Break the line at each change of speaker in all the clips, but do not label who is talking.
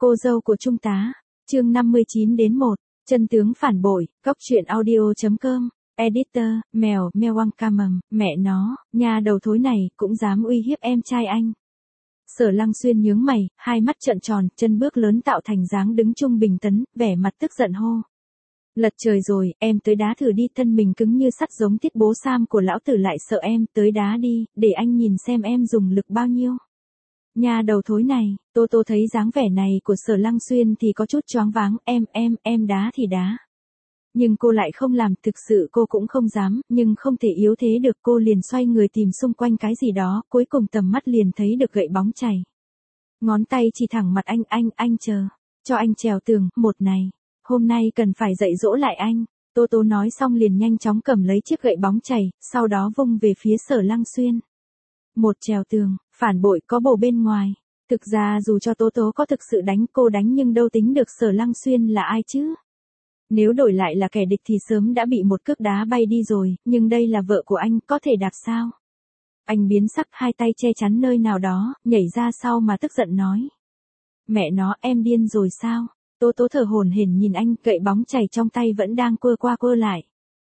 Cô dâu của Trung tá. Chương 59-1. Chân tướng phản bội. Cóc truyện audio.com. Editor, mèo Wang ca mầm, mẹ nó, nhà đầu thối này cũng dám uy hiếp em trai anh. Sở Lăng Xuyên nhướng mày, hai mắt trợn tròn, chân bước lớn tạo thành dáng đứng trung bình tấn, vẻ mặt tức giận hô. Lật trời rồi, em tới đá thử đi, thân mình cứng như sắt giống tiết bố Sam của lão tử lại sợ em, tới đá đi, để anh nhìn xem em dùng lực bao nhiêu. Nhà đầu thối này, Tô thấy dáng vẻ này của Sở Lăng Xuyên thì có chút choáng váng, em đá thì đá. Nhưng cô lại không làm, thực sự cô cũng không dám, nhưng không thể yếu thế được, cô liền xoay người tìm xung quanh cái gì đó, cuối cùng tầm mắt liền thấy được gậy bóng chày. Ngón tay chỉ thẳng mặt anh chờ, cho anh trèo tường, một này, hôm nay cần phải dạy dỗ lại anh. Tô nói xong liền nhanh chóng cầm lấy chiếc gậy bóng chày, sau đó vung về phía Sở Lăng Xuyên. Một trèo tường, phản bội có bồ bên ngoài. Thực ra dù cho Tố có thực sự đánh cô đánh nhưng đâu tính được Sở Lăng Xuyên là ai chứ. Nếu đổi lại là kẻ địch thì sớm đã bị một cước đá bay đi rồi, nhưng đây là vợ của anh, có thể đạp sao? Anh biến sắc, hai tay che chắn nơi nào đó, nhảy ra sau mà tức giận nói. Mẹ nó, em điên rồi sao? Tố thở hổn hển nhìn anh, gậy bóng chày trong tay vẫn đang quơ qua quơ lại.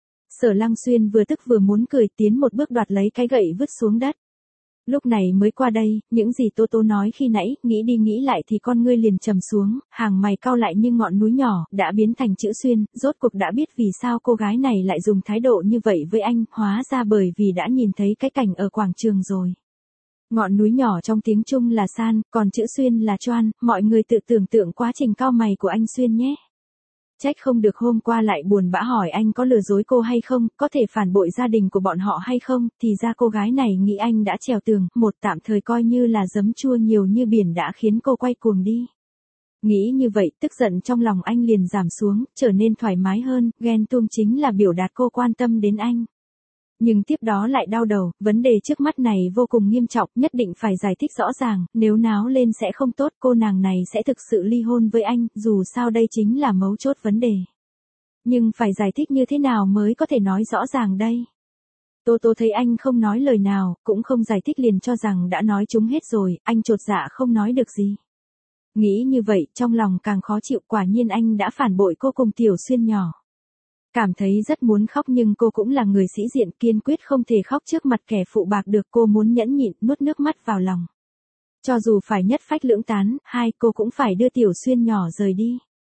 Sở Lăng Xuyên vừa tức vừa muốn cười, tiến một bước đoạt lấy cái gậy vứt xuống đất. Lúc này mới qua đây, những gì Tố nói khi nãy, nghĩ đi nghĩ lại thì con ngươi liền trầm xuống, hàng mày cau lại như ngọn núi nhỏ, đã biến thành chữ xuyên, rốt cuộc đã biết vì sao cô gái này lại dùng thái độ như vậy với anh, hóa ra bởi vì đã nhìn thấy cái cảnh ở quảng trường rồi. Ngọn núi nhỏ trong tiếng Trung là san, còn chữ xuyên là choan, mọi người tự tưởng tượng quá trình cau mày của anh Xuyên nhé. Trách không được hôm qua lại buồn bã hỏi anh có lừa dối cô hay không, có thể phản bội gia đình của bọn họ hay không, thì ra cô gái này nghĩ anh đã trèo tường, một tạm thời coi như là giấm chua nhiều như biển đã khiến cô quay cuồng đi. Nghĩ như vậy, tức giận trong lòng anh liền giảm xuống, trở nên thoải mái hơn, ghen tuông chính là biểu đạt cô quan tâm đến anh. Nhưng tiếp đó lại đau đầu, vấn đề trước mắt này vô cùng nghiêm trọng, nhất định phải giải thích rõ ràng, nếu náo lên sẽ không tốt, cô nàng này sẽ thực sự ly hôn với anh, dù sao đây chính là mấu chốt vấn đề. Nhưng phải giải thích như thế nào mới có thể nói rõ ràng đây? Tô thấy anh không nói lời nào, cũng không giải thích liền cho rằng đã nói chúng hết rồi, anh chột dạ không nói được gì. Nghĩ như vậy, trong lòng càng khó chịu, quả nhiên anh đã phản bội cô cùng Tiểu Xuyên nhỏ. Cảm thấy rất muốn khóc nhưng cô cũng là người sĩ diện, kiên quyết không thể khóc trước mặt kẻ phụ bạc được, cô muốn nhẫn nhịn, nuốt nước mắt vào lòng. Cho dù phải nhất phách lưỡng tán, cô cũng phải đưa Tiểu Xuyên nhỏ rời đi.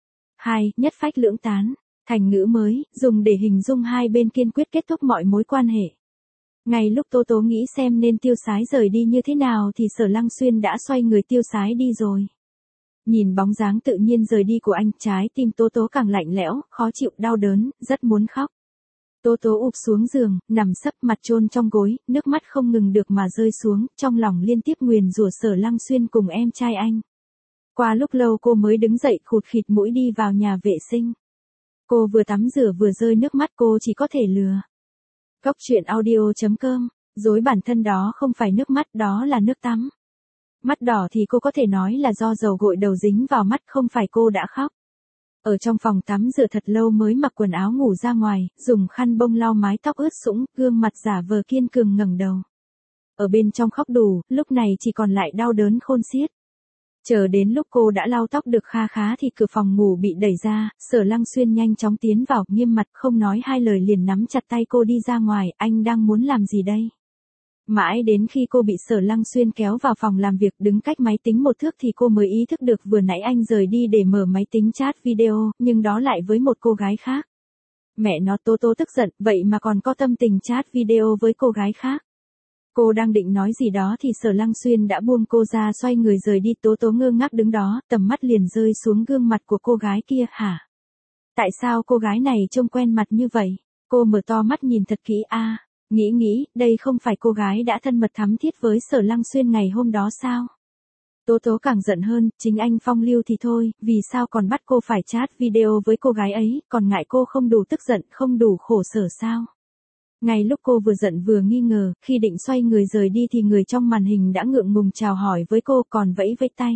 Nhất phách lưỡng tán, thành ngữ mới, dùng để hình dung hai bên kiên quyết kết thúc mọi mối quan hệ. Ngay lúc Tố nghĩ xem nên tiêu sái rời đi như thế nào thì Sở Lăng Xuyên đã xoay người tiêu sái đi rồi. Nhìn bóng dáng tự nhiên rời đi của anh, trái tim Tố càng lạnh lẽo, khó chịu, đau đớn, rất muốn khóc. Tố ụp xuống giường, nằm sấp mặt chôn trong gối, nước mắt không ngừng được mà rơi xuống, trong lòng liên tiếp nguyền rủa Sở Lăng Xuyên cùng em trai anh. Qua lúc lâu cô mới đứng dậy khụt khịt mũi đi vào nhà vệ sinh. Cô vừa tắm rửa vừa rơi nước mắt, cô chỉ có thể lừa. Cóc truyện audio.com, dối bản thân đó không phải nước mắt, đó là nước tắm. Mắt đỏ thì cô có thể nói là do dầu gội đầu dính vào mắt, không phải cô đã khóc. Ở trong phòng tắm rửa thật lâu mới mặc quần áo ngủ ra ngoài, dùng khăn bông lau mái tóc ướt sũng, gương mặt giả vờ kiên cường ngẩng đầu. Ở bên trong khóc đủ, lúc này chỉ còn lại đau đớn khôn xiết. Chờ đến lúc cô đã lau tóc được kha khá thì cửa phòng ngủ bị đẩy ra, Sở Lăng Xuyên nhanh chóng tiến vào, nghiêm mặt không nói hai lời liền nắm chặt tay cô đi ra ngoài, anh đang muốn làm gì đây? Mãi đến khi cô bị Sở Lăng Xuyên kéo vào phòng làm việc đứng cách máy tính một thước thì cô mới ý thức được vừa nãy anh rời đi để mở máy tính chat video, nhưng đó lại với một cô gái khác. Mẹ nó, Tố tức giận, vậy mà còn có tâm tình chat video với cô gái khác. Cô đang định nói gì đó thì Sở Lăng Xuyên đã buông cô ra xoay người rời đi, Tố ngơ ngác đứng đó, tầm mắt liền rơi xuống gương mặt của cô gái kia, hả? Tại sao cô gái này trông quen mặt như vậy? Cô mở to mắt nhìn thật kỹ, nghĩ, đây không phải cô gái đã thân mật thắm thiết với Sở Lăng Xuyên ngày hôm đó sao? Tố càng giận hơn, chính anh phong lưu thì thôi, vì sao còn bắt cô phải chat video với cô gái ấy, còn ngại cô không đủ tức giận, không đủ khổ sở sao? Ngay lúc cô vừa giận vừa nghi ngờ, khi định xoay người rời đi thì người trong màn hình đã ngượng ngùng chào hỏi với cô, còn vẫy tay.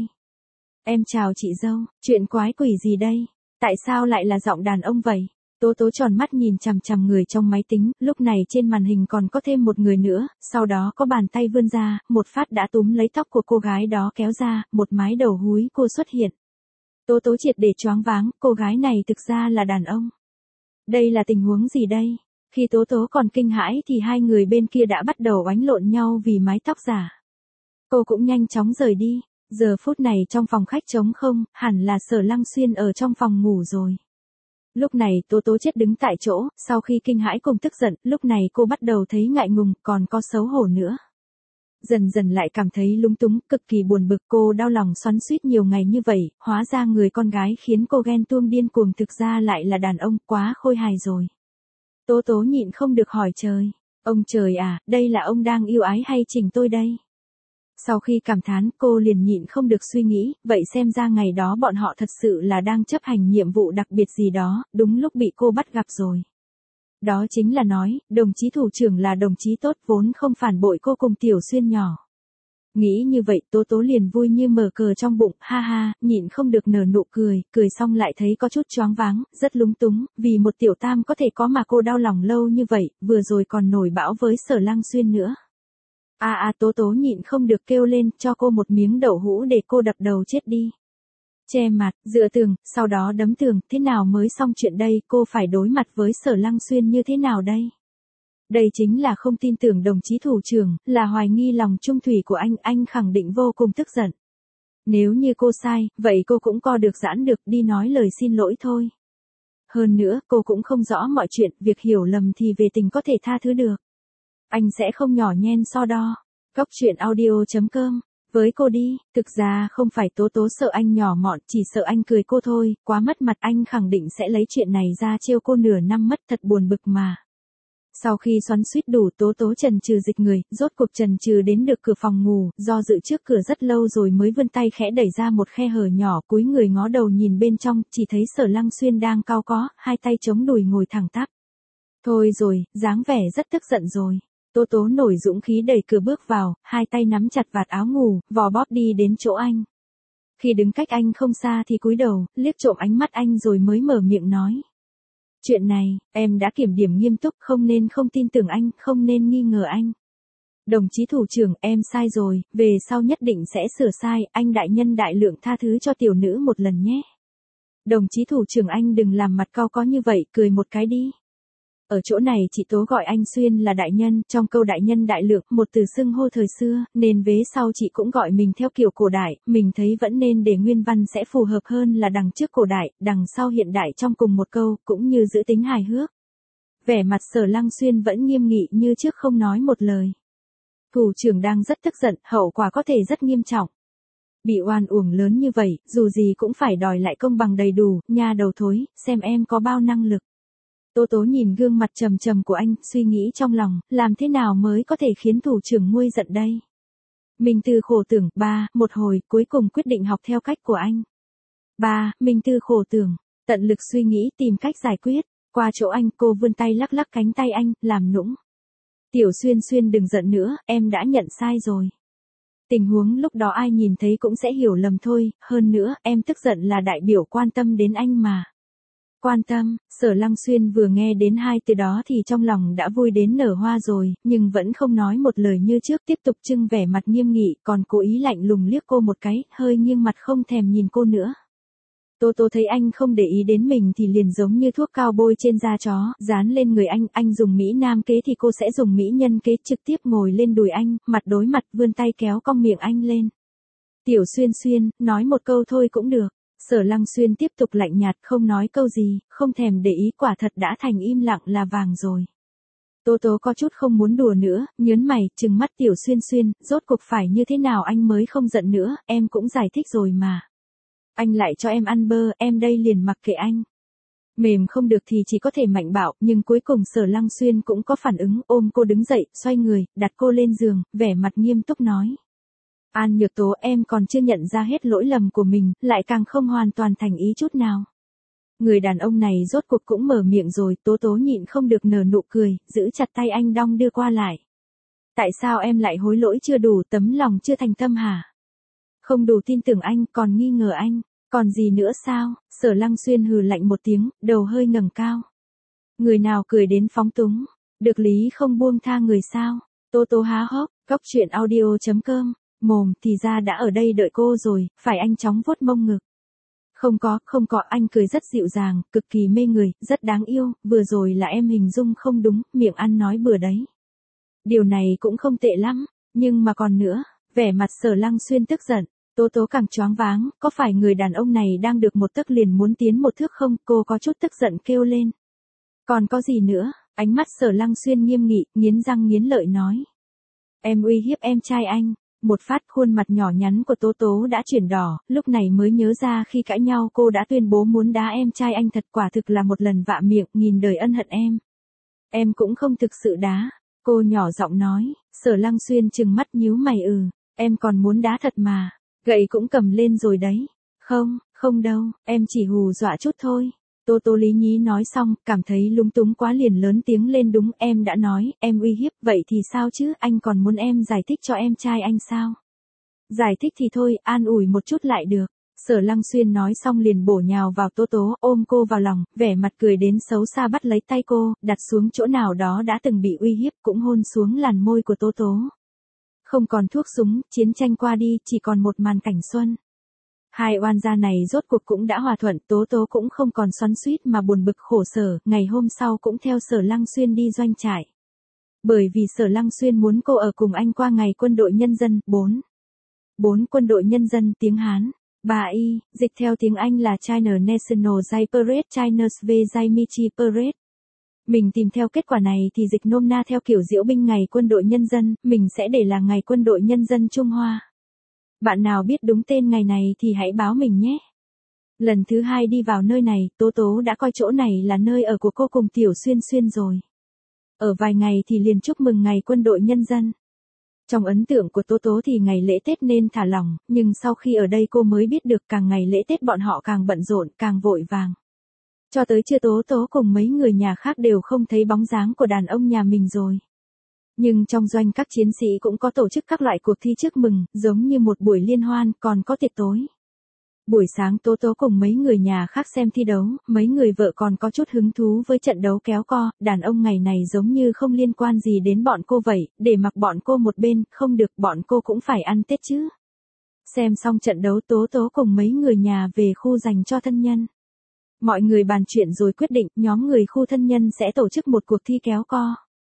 Em chào chị dâu, chuyện quái quỷ gì đây? Tại sao lại là giọng đàn ông vậy? Tố tròn mắt nhìn chằm chằm người trong máy tính, lúc này trên màn hình còn có thêm một người nữa, sau đó có bàn tay vươn ra, một phát đã túm lấy tóc của cô gái đó kéo ra, một mái đầu húi cô xuất hiện. Tố tố triệt để choáng váng, cô gái này thực ra là đàn ông. Đây là tình huống gì đây? Khi tố tố còn kinh hãi thì hai người bên kia đã bắt đầu oánh lộn nhau vì mái tóc giả. Cô cũng nhanh chóng rời đi. Giờ phút này trong phòng khách trống không, hẳn là Sở Lăng Xuyên ở trong phòng ngủ rồi. Lúc này tố tố chết đứng tại chỗ, sau khi kinh hãi cùng tức giận, lúc này cô bắt đầu thấy ngại ngùng, còn có xấu hổ nữa. Dần dần lại cảm thấy lúng túng, cực kỳ buồn bực, cô đau lòng xoắn xuýt nhiều ngày như vậy, hóa ra người con gái khiến cô ghen tuông điên cuồng thực ra lại là đàn ông, quá khôi hài rồi. Tố tố nhịn không được hỏi trời, ông trời à, đây là ông đang yêu ái hay chỉnh tôi đây? Sau khi cảm thán cô liền nhịn không được suy nghĩ, vậy xem ra ngày đó bọn họ thật sự là đang chấp hành nhiệm vụ đặc biệt gì đó, đúng lúc bị cô bắt gặp rồi. Đó chính là nói, đồng chí thủ trưởng là đồng chí tốt vốn không phản bội cô cùng Tiểu Xuyên nhỏ. Nghĩ như vậy tố tố liền vui như mở cờ trong bụng, ha ha, nhịn không được nở nụ cười, cười xong lại thấy có chút choáng váng, rất lúng túng, vì một tiểu tam có thể có mà cô đau lòng lâu như vậy, vừa rồi còn nổi bão với Sở Lăng Xuyên nữa. Tố tố nhịn không được kêu lên, cho cô một miếng đậu hũ để cô đập đầu chết đi. Che mặt, dựa tường, sau đó đấm tường, thế nào mới xong chuyện đây, cô phải đối mặt với Sở Lăng Xuyên như thế nào đây? Đây chính là không tin tưởng đồng chí thủ trưởng, là hoài nghi lòng trung thủy của anh khẳng định vô cùng tức giận. Nếu như cô sai, vậy cô cũng co được giãn được, đi nói lời xin lỗi thôi. Hơn nữa, cô cũng không rõ mọi chuyện, việc hiểu lầm thì về tình có thể tha thứ được. Anh sẽ không nhỏ nhen so đo. Góc truyện audio.com. Với cô đi, thực ra không phải tố tố sợ anh nhỏ mọn, chỉ sợ anh cười cô thôi, quá mất mặt, anh khẳng định sẽ lấy chuyện này ra trêu cô nửa năm mất, thật buồn bực mà. Sau khi xoắn xuýt đủ tố tố chần chừ dịch người, rốt cuộc chần chừ đến được cửa phòng ngủ, do dự trước cửa rất lâu rồi mới vươn tay khẽ đẩy ra một khe hở nhỏ, cúi người ngó đầu nhìn bên trong, chỉ thấy Sở Lăng Xuyên đang cau có, hai tay chống đùi ngồi thẳng tắp. Thôi rồi, dáng vẻ rất tức giận rồi. Tố tố nổi dũng khí đẩy cửa bước vào, hai tay nắm chặt vạt áo ngủ, vò bóp đi đến chỗ anh. Khi đứng cách anh không xa thì cúi đầu, liếc trộm ánh mắt anh rồi mới mở miệng nói. Chuyện này, em đã kiểm điểm nghiêm túc, không nên không tin tưởng anh, không nên nghi ngờ anh. Đồng chí thủ trưởng, em sai rồi, về sau nhất định sẽ sửa sai, anh đại nhân đại lượng tha thứ cho tiểu nữ một lần nhé. Đồng chí thủ trưởng anh đừng làm mặt cau có như vậy, cười một cái đi. Ở chỗ này chị Tố gọi anh Xuyên là đại nhân, trong câu đại nhân đại lượng, một từ xưng hô thời xưa, nên vế sau chị cũng gọi mình theo kiểu cổ đại, mình thấy vẫn nên để nguyên văn sẽ phù hợp hơn là đằng trước cổ đại, đằng sau hiện đại trong cùng một câu, cũng như giữ tính hài hước. Vẻ mặt Sở Lăng Xuyên vẫn nghiêm nghị như trước không nói một lời. Thủ trưởng đang rất tức giận, hậu quả có thể rất nghiêm trọng. Bị oan uổng lớn như vậy, dù gì cũng phải đòi lại công bằng đầy đủ, nha đầu thối, xem em có bao năng lực. Tố tố nhìn gương mặt trầm trầm của anh, suy nghĩ trong lòng, làm thế nào mới có thể khiến thủ trưởng nguôi giận đây? Minh Tư khổ tưởng, một hồi, cuối cùng quyết định học theo cách của anh. Minh Tư khổ tưởng, tận lực suy nghĩ tìm cách giải quyết, qua chỗ anh cô vươn tay lắc lắc cánh tay anh, làm nũng. Tiểu Xuyên Xuyên đừng giận nữa, em đã nhận sai rồi. Tình huống lúc đó ai nhìn thấy cũng sẽ hiểu lầm thôi, hơn nữa, em tức giận là đại biểu quan tâm đến anh mà. Quan tâm, Sở Lăng Xuyên vừa nghe đến hai từ đó thì trong lòng đã vui đến nở hoa rồi, nhưng vẫn không nói một lời như trước, tiếp tục trưng vẻ mặt nghiêm nghị, còn cố ý lạnh lùng liếc cô một cái, hơi nghiêng mặt không thèm nhìn cô nữa. Tố tố thấy anh không để ý đến mình thì liền giống như thuốc cao bôi trên da chó, dán lên người anh dùng Mỹ Nam kế thì cô sẽ dùng Mỹ Nhân kế, trực tiếp ngồi lên đùi anh, mặt đối mặt vươn tay kéo cong miệng anh lên. Tiểu Xuyên Xuyên, nói một câu thôi cũng được. Sở Lăng Xuyên tiếp tục lạnh nhạt không nói câu gì, không thèm để ý, quả thật đã thành im lặng là vàng rồi. Tố tố có chút không muốn đùa nữa, nhớn mày, trừng mắt Tiểu Xuyên Xuyên, rốt cuộc phải như thế nào anh mới không giận nữa, em cũng giải thích rồi mà. Anh lại cho em ăn bơ, em đây liền mặc kệ anh. Mềm không được thì chỉ có thể mạnh bạo, nhưng cuối cùng Sở Lăng Xuyên cũng có phản ứng, ôm cô đứng dậy, xoay người, đặt cô lên giường, vẻ mặt nghiêm túc nói. An Nhược Tố, em còn chưa nhận ra hết lỗi lầm của mình, lại càng không hoàn toàn thành ý chút nào. Người đàn ông này rốt cuộc cũng mở miệng rồi, Tố tố nhịn không được nở nụ cười, giữ chặt tay anh đong đưa qua lại. Tại sao em lại hối lỗi chưa đủ, tấm lòng chưa thành tâm hả? Không đủ tin tưởng anh, còn nghi ngờ anh, còn gì nữa sao? Sở Lăng Xuyên hừ lạnh một tiếng, đầu hơi ngẩng cao. Người nào cười đến phóng túng, được lý không buông tha người sao? Tố tố há hốc, góc truyện audio.com. Mồm thì ra đã ở đây đợi cô rồi, phải anh chóng vuốt mông ngực. Không có, anh cười rất dịu dàng, cực kỳ mê người, rất đáng yêu, vừa rồi là em hình dung không đúng, miệng ăn nói bừa đấy. Điều này cũng không tệ lắm, nhưng mà còn nữa, vẻ mặt Sở Lăng Xuyên tức giận, Tố Tố càng choáng váng, có phải người đàn ông này đang được một tấc liền muốn tiến một thước không, cô có chút tức giận kêu lên. Còn có gì nữa, ánh mắt Sở Lăng Xuyên nghiêm nghị, nghiến răng nghiến lợi nói. Em uy hiếp em trai anh. Một phát khuôn mặt nhỏ nhắn của Tố Tố đã chuyển đỏ, lúc này mới nhớ ra khi cãi nhau cô đã tuyên bố muốn đá em trai anh thật quả thực là một lần vạ miệng, nghìn đời ân hận em. Em cũng không thực sự đá, cô nhỏ giọng nói, Sở Lăng Xuyên trừng mắt nhíu mày em còn muốn đá thật mà, gậy cũng cầm lên rồi đấy. Không đâu, em chỉ hù dọa chút thôi. Tô Tô lý nhí nói xong, cảm thấy lúng túng quá liền lớn tiếng lên đúng em đã nói, em uy hiếp, vậy thì sao chứ, anh còn muốn em giải thích cho em trai anh sao? Giải thích thì thôi, an ủi một chút lại được. Sở Lăng Xuyên nói xong liền bổ nhào vào Tố Tố, ôm cô vào lòng, vẻ mặt cười đến xấu xa bắt lấy tay cô, đặt xuống chỗ nào đó đã từng bị uy hiếp cũng hôn xuống làn môi của Tố Tố. Không còn thuốc súng, chiến tranh qua đi, chỉ còn một màn cảnh xuân. Hai oan gia này rốt cuộc cũng đã hòa thuận, Tố Tố cũng không còn xoắn xuýt mà buồn bực khổ sở, ngày hôm sau cũng theo Sở Lăng Xuyên đi doanh trại. Bởi vì Sở Lăng Xuyên muốn cô ở cùng anh qua ngày quân đội nhân dân, 4 quân đội nhân dân tiếng Hán. 3Y, dịch theo tiếng Anh là China National Day Parade, China's V. Michi Parade. Mình tìm theo kết quả này thì dịch nôm na theo kiểu diễu binh ngày quân đội nhân dân, mình sẽ để là ngày quân đội nhân dân Trung Hoa. Bạn nào biết đúng tên ngày này thì hãy báo mình nhé. Lần thứ 2 đi vào nơi này, Tố Tố đã coi chỗ này là nơi ở của cô cùng Tiểu Xuyên Xuyên rồi. Ở vài ngày thì liền chúc mừng ngày quân đội nhân dân. Trong ấn tượng của Tố Tố thì ngày lễ Tết nên thả lỏng, nhưng sau khi ở đây cô mới biết được càng ngày lễ Tết bọn họ càng bận rộn, càng vội vàng. Cho tới trưa Tố Tố cùng mấy người nhà khác đều không thấy bóng dáng của đàn ông nhà mình rồi. Nhưng trong doanh các chiến sĩ cũng có tổ chức các loại cuộc thi chúc mừng, giống như một buổi liên hoan, còn có tiệc tối. Buổi sáng Tố Tố cùng mấy người nhà khác xem thi đấu, mấy người vợ còn có chút hứng thú với trận đấu kéo co, đàn ông ngày này giống như không liên quan gì đến bọn cô vậy, để mặc bọn cô một bên, không được bọn cô cũng phải ăn Tết chứ. Xem xong trận đấu Tố Tố cùng mấy người nhà về khu dành cho thân nhân. Mọi người bàn chuyện rồi quyết định nhóm người khu thân nhân sẽ tổ chức một cuộc thi kéo co.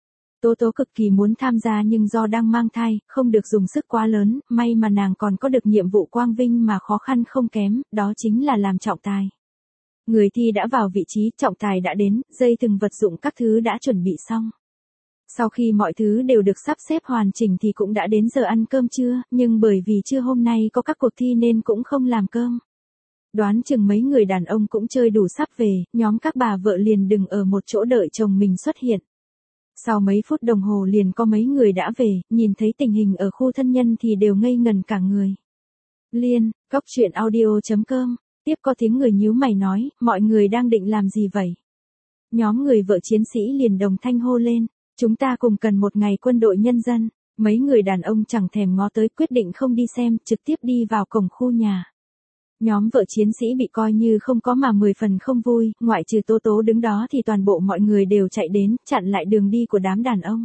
Tố Tố cực kỳ muốn tham gia nhưng do đang mang thai, không được dùng sức quá lớn, may mà nàng còn có được nhiệm vụ quang vinh mà khó khăn không kém, đó chính là làm trọng tài. Người thi đã vào vị trí, trọng tài đã đến, dây thừng vật dụng các thứ đã chuẩn bị xong. Sau khi mọi thứ đều được sắp xếp hoàn chỉnh thì cũng đã đến giờ ăn cơm trưa, nhưng bởi vì trưa hôm nay có các cuộc thi nên cũng không làm cơm. Đoán chừng mấy người đàn ông cũng chơi đủ sắp về, nhóm các bà vợ liền đừng ở một chỗ đợi chồng mình xuất hiện. Sau mấy phút đồng hồ liền có mấy người đã về, nhìn thấy tình hình ở khu thân nhân thì đều ngây ngần cả người. Liên, góc truyện audio.com, tiếp có tiếng người nhíu mày nói, mọi người đang định làm gì vậy? Nhóm người vợ chiến sĩ liền đồng thanh hô lên, chúng ta cùng cần một ngày quân đội nhân dân. Mấy người đàn ông chẳng thèm ngó tới quyết định không đi xem, trực tiếp đi vào cổng khu nhà. Nhóm vợ chiến sĩ bị coi như không có mà 10 phần không vui, ngoại trừ Tố Tố đứng đó thì toàn bộ mọi người đều chạy đến, chặn lại đường đi của đám đàn ông.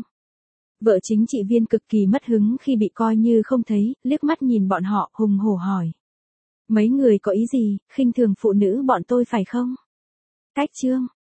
Vợ chính trị viên cực kỳ mất hứng khi bị coi như không thấy, liếc mắt nhìn bọn họ, hùng hổ hỏi. Mấy người có ý gì, khinh thường phụ nữ bọn tôi phải không? Cách chương.